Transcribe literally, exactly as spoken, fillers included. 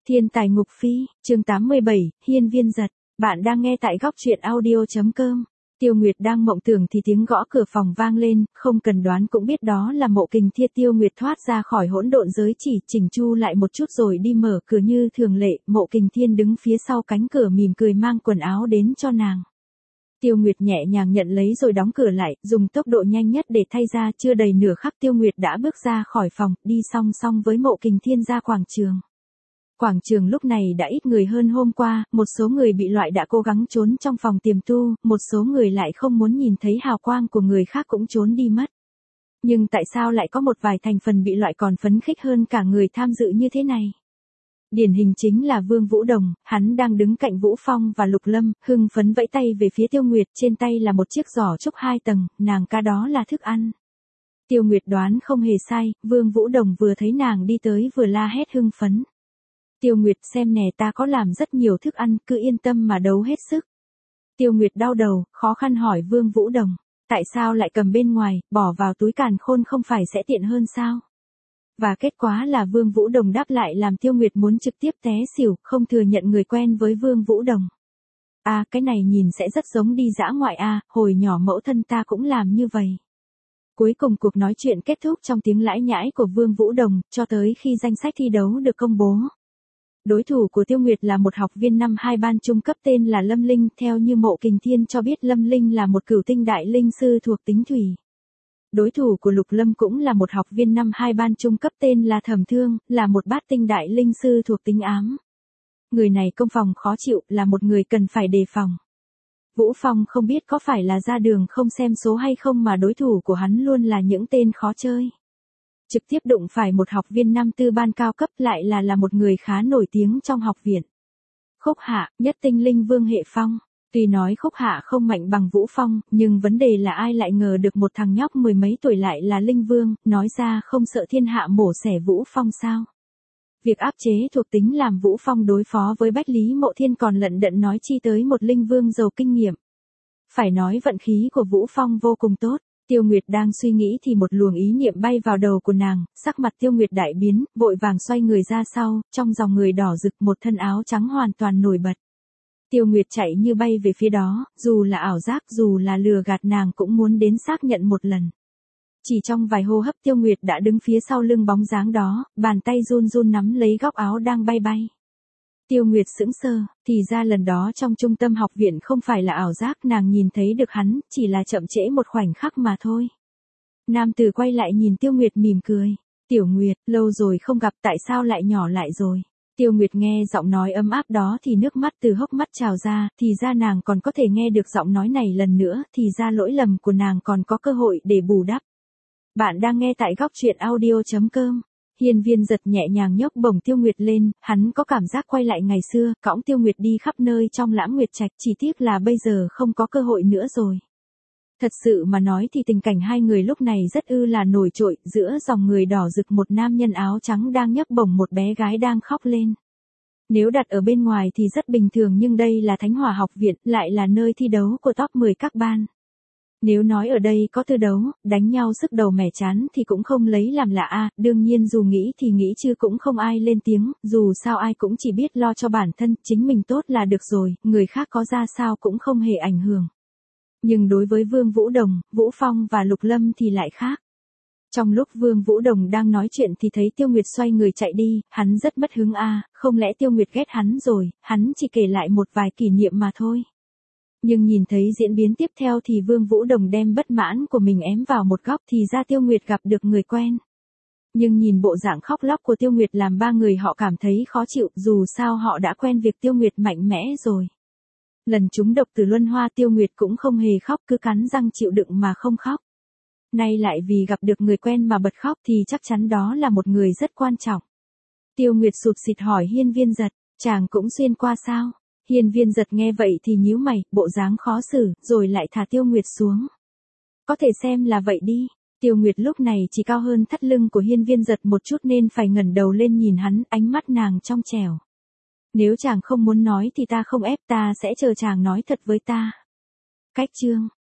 Thiên tài ngục phi, chương tám mươi bảy, hiên viên giật. Bạn đang nghe tại góc truyện audio.com. Tiêu Nguyệt đang mộng tưởng thì tiếng gõ cửa phòng vang lên, không cần đoán cũng biết đó là Mộ Kình Thiên. Tiêu Nguyệt thoát ra khỏi hỗn độn giới chỉ, chỉnh chu lại một chút rồi đi mở cửa như thường lệ. Mộ Kình Thiên đứng phía sau cánh cửa mỉm cười mang quần áo đến cho nàng. Tiêu Nguyệt nhẹ nhàng nhận lấy rồi đóng cửa lại, dùng tốc độ nhanh nhất để thay ra. Chưa đầy nửa khắc Tiêu Nguyệt đã bước ra khỏi phòng, đi song song với Mộ Kình Thiên ra quảng trường. Quảng trường lúc này đã ít người hơn hôm qua, một số người bị loại đã cố gắng trốn trong phòng tiềm tu, một số người lại không muốn nhìn thấy hào quang của người khác cũng trốn đi mất. Nhưng tại sao lại có một vài thành phần bị loại còn phấn khích hơn cả người tham dự như thế này? Điển hình chính là Vương Vũ Đồng, hắn đang đứng cạnh Vũ Phong và Lục Lâm, hưng phấn vẫy tay về phía Tiêu Nguyệt, trên tay là một chiếc giỏ trúc hai tầng, nàng ca đó là thức ăn. Tiêu Nguyệt đoán không hề sai, Vương Vũ Đồng vừa thấy nàng đi tới vừa la hét hưng phấn. Tiêu Nguyệt xem nè, ta có làm rất nhiều thức ăn, cứ yên tâm mà đấu hết sức. Tiêu Nguyệt đau đầu, khó khăn hỏi Vương Vũ Đồng, tại sao lại cầm bên ngoài, bỏ vào túi càn khôn không phải sẽ tiện hơn sao? Và kết quả là Vương Vũ Đồng đáp lại làm Tiêu Nguyệt muốn trực tiếp té xỉu, không thừa nhận người quen với Vương Vũ Đồng. À, cái này nhìn sẽ rất giống đi dã ngoại à, hồi nhỏ mẫu thân ta cũng làm như vậy. Cuối cùng cuộc nói chuyện kết thúc trong tiếng lãi nhãi của Vương Vũ Đồng, cho tới khi danh sách thi đấu được công bố. Đối thủ của Tiêu Nguyệt là một học viên năm hai ban trung cấp tên là Lâm Linh, theo như Mộ Kình Thiên cho biết Lâm Linh là một cửu tinh đại linh sư thuộc tính thủy. Đối thủ của Lục Lâm cũng là một học viên năm hai ban trung cấp tên là Thẩm Thương, là một bát tinh đại linh sư thuộc tính ám. Người này công phòng khó chịu, là một người cần phải đề phòng. Vũ Phong không biết có phải là ra đường không xem số hay không mà đối thủ của hắn luôn là những tên khó chơi. Trực tiếp đụng phải một học viên năm tư ban cao cấp lại là là một người khá nổi tiếng trong học viện. Khúc Hạ, nhất tinh linh vương hệ phong. Tuy nói Khúc Hạ không mạnh bằng Vũ Phong, nhưng vấn đề là ai lại ngờ được một thằng nhóc mười mấy tuổi lại là linh vương, nói ra không sợ thiên hạ mổ xẻ Vũ Phong sao? Việc áp chế thuộc tính làm Vũ Phong đối phó với Bách Lý Mộ Thiên còn lận đận nói chi tới một linh vương giàu kinh nghiệm. Phải nói vận khí của Vũ Phong vô cùng tốt. Tiêu Nguyệt đang suy nghĩ thì một luồng ý niệm bay vào đầu của nàng, sắc mặt Tiêu Nguyệt đại biến, vội vàng xoay người ra sau, trong dòng người đỏ rực một thân áo trắng hoàn toàn nổi bật. Tiêu Nguyệt chạy như bay về phía đó, dù là ảo giác dù là lừa gạt nàng cũng muốn đến xác nhận một lần. Chỉ trong vài hô hấp Tiêu Nguyệt đã đứng phía sau lưng bóng dáng đó, bàn tay run run nắm lấy góc áo đang bay bay. Tiêu Nguyệt sững sờ, thì ra lần đó trong trung tâm học viện không phải là ảo giác, nàng nhìn thấy được hắn, chỉ là chậm trễ một khoảnh khắc mà thôi. Nam tử quay lại nhìn Tiêu Nguyệt mỉm cười. Tiểu Nguyệt, lâu rồi không gặp, tại sao lại nhỏ lại rồi? Tiêu Nguyệt nghe giọng nói ấm áp đó thì nước mắt từ hốc mắt trào ra, thì ra nàng còn có thể nghe được giọng nói này lần nữa, thì ra lỗi lầm của nàng còn có cơ hội để bù đắp. Bạn đang nghe tại góc truyện audio.com. Hiên viên giật nhẹ nhàng nhấc bổng Tiêu Nguyệt lên, hắn có cảm giác quay lại ngày xưa, cõng Tiêu Nguyệt đi khắp nơi trong Lãm Nguyệt Trạch, chỉ tiếc là bây giờ không có cơ hội nữa rồi. Thật sự mà nói thì tình cảnh hai người lúc này rất ư là nổi trội, giữa dòng người đỏ rực một nam nhân áo trắng đang nhấc bổng một bé gái đang khóc lên. Nếu đặt ở bên ngoài thì rất bình thường, nhưng đây là Thánh Hỏa học viện, lại là nơi thi đấu của top mười các ban. Nếu nói ở đây có tư đấu, đánh nhau sức đầu mẻ chán thì cũng không lấy làm lạ a, đương nhiên dù nghĩ thì nghĩ chứ cũng không ai lên tiếng, dù sao ai cũng chỉ biết lo cho bản thân, chính mình tốt là được rồi, người khác có ra sao cũng không hề ảnh hưởng. Nhưng đối với Vương Vũ Đồng, Vũ Phong và Lục Lâm thì lại khác. Trong lúc Vương Vũ Đồng đang nói chuyện thì thấy Tiêu Nguyệt xoay người chạy đi, hắn rất mất hứng a, không lẽ Tiêu Nguyệt ghét hắn rồi, hắn chỉ kể lại một vài kỷ niệm mà thôi. Nhưng nhìn thấy diễn biến tiếp theo thì Vương Vũ Đồng đem bất mãn của mình ém vào một góc, thì ra Tiêu Nguyệt gặp được người quen. Nhưng nhìn bộ dạng khóc lóc của Tiêu Nguyệt làm ba người họ cảm thấy khó chịu, dù sao họ đã quen việc Tiêu Nguyệt mạnh mẽ rồi. Lần trúng độc từ luân hoa Tiêu Nguyệt cũng không hề khóc, cứ cắn răng chịu đựng mà không khóc. Nay lại vì gặp được người quen mà bật khóc thì chắc chắn đó là một người rất quan trọng. Tiêu Nguyệt sụt sịt hỏi hiên viên giật, chàng cũng xuyên qua sao? Hiên viên giật nghe vậy thì nhíu mày, bộ dáng khó xử, rồi lại thả Tiêu Nguyệt xuống. Có thể xem là vậy đi. Tiêu Nguyệt lúc này chỉ cao hơn thắt lưng của hiên viên giật một chút nên phải ngẩng đầu lên nhìn hắn, ánh mắt nàng trong trẻo. Nếu chàng không muốn nói thì ta không ép, ta sẽ chờ chàng nói thật với ta. Cách chương,